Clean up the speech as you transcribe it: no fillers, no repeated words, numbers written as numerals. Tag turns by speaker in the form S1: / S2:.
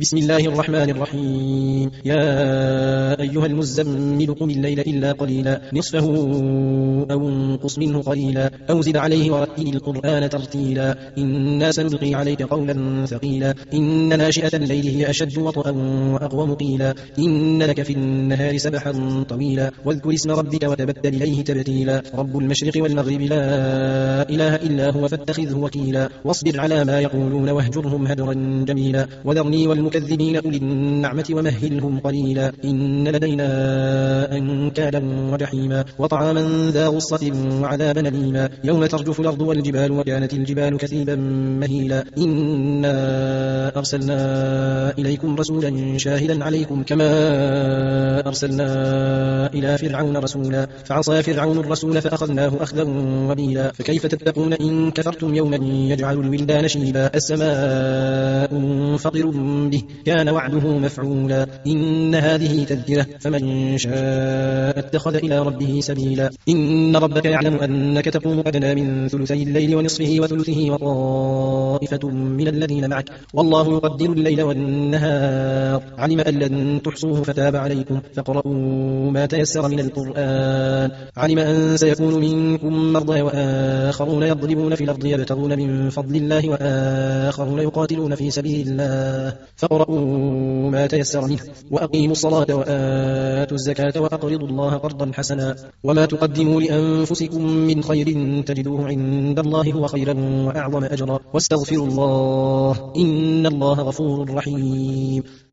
S1: بسم الله الرحمن الرحيم. يا أيها المزمل قم الليل إلا قليلا نصفه أو انقص منه قليلا أو زد عليه ورتل القرآن ترتيلا إنا سنلقي عليك قولا ثقيلا إن ناشئة الليل هي أشد وطئا وأقوم قيلا إن لك في النهار سبحا طويلا واذكر اسم ربك وتبتل إليه تبتيلا رب المشرق والمغرب لا إله إلا هو فاتخذه وكيلا واصبر على ما يقولون واهجرهم هجرا جميلا وذرني والمكذبين أولي النعمة ومهلهم قليلا إن لدينا أنكالا وجحيما وطعاما ذا غصة وعذابا أليما يوم ترجف الأرض والجبال وكانت الجبال كثيبا مهيلا إنا أرسلنا إليكم رسولا شاهدا عليكم كما أرسلنا إلى فرعون رسولا فعصى فرعون الرسول فأخذناه أخذا وبيلا فكيف تتقون إن كفرتم يوما يجعل الولدان شيبا السماء منفطر به كان وعده مفعولا إن هذه تذكرة فمن شاء اتخذ إلى ربه سبيلا إن ربك يعلم أنك تقوم أدنى من ثلثي الليل ونصفه وثلثه وطائفة من الذين معك والله يقدر الليل والنهار علم أن لن تحصوه فتاب عليكم فاقرؤوا ما تيسر من القرآن علم أن سيكون منكم مرضى وآخرون يضربون في الأرض يبتغون من فضل الله وآخرون يقاتلون في سبيل الله فاقرؤوا ما تيسر منه وأقيموا الصلاة وآتوا الزكاة وأقرضوا الله قرضا حسنا وما تقدموا لأنفسكم من خير تجدوه عند الله هو خيرا وأعظم أجرا واستغفروا الله إن الله غفور رحيم.